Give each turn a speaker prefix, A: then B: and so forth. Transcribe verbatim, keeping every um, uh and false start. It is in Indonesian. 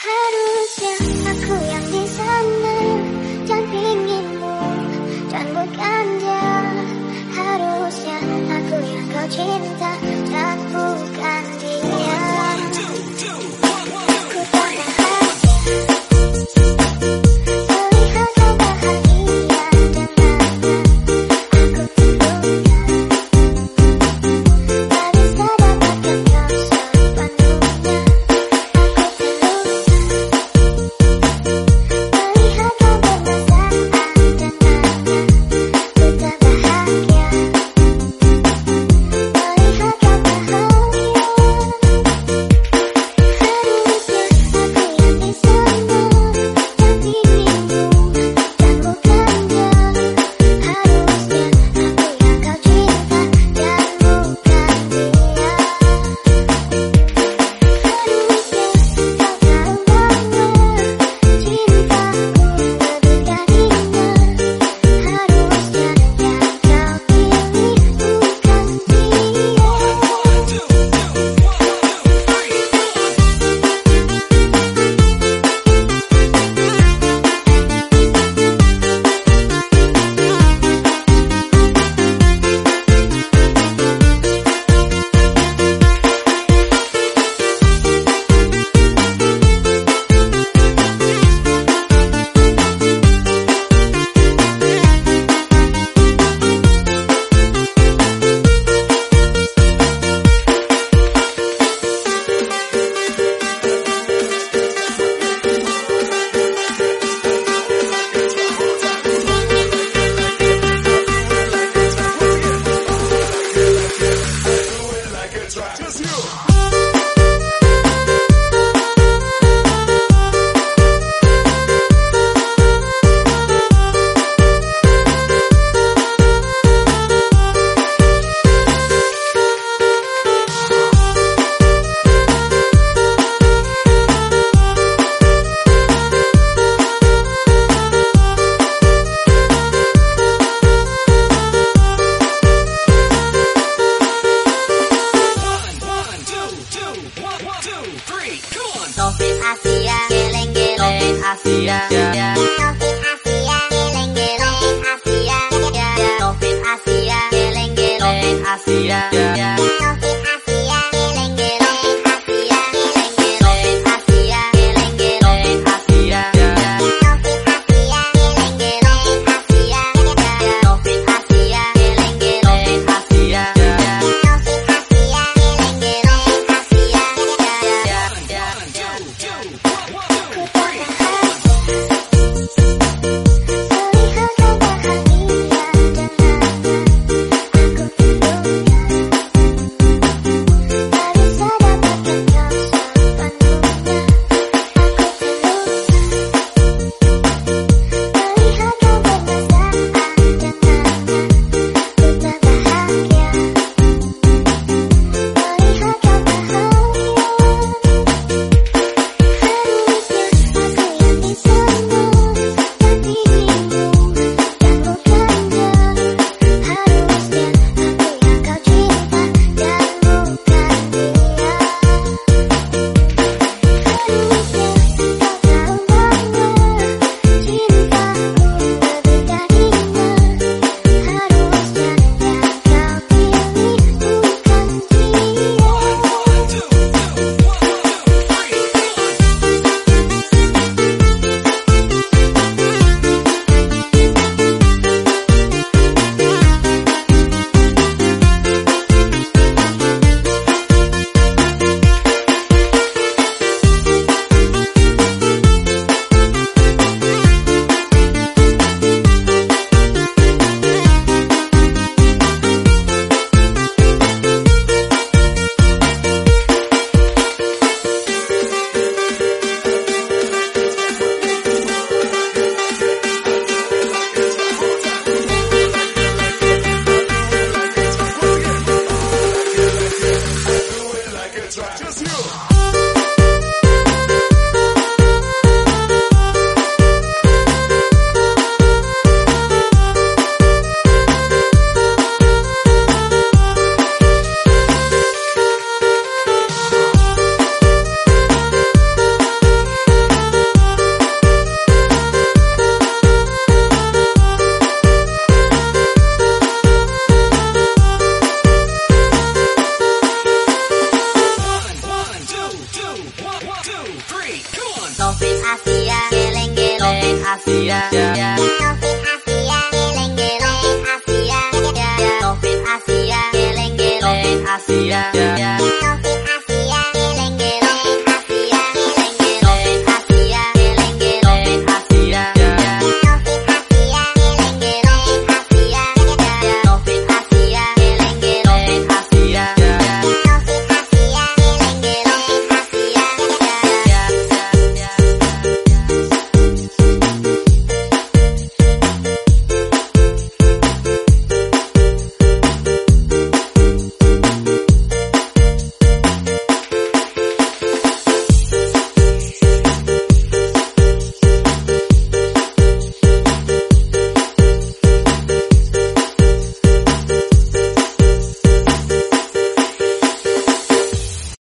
A: Harusnya aku yang di sana dampingimu dan bukan dia. Harusnya aku yang kau cinta dan bukan dia. Ku tak bahagia melihat kau bahagia dengannya. Aku terluka, tak bisa dapatkan kau sepenuhnya.
B: Taufik Asia, geleng-geleng Asia, Taufik Asia, geleng-geleng Asia, Taufik Asia, geleng-geleng Asia, Taufik Asia, geleng-geleng Asia, geleng-geleng Asia, geleng-geleng Asia, Taufik Asia, geleng-geleng Asia, Taufik Asia, geleng-geleng Asia, Taufik Asia, geleng-geleng Asia.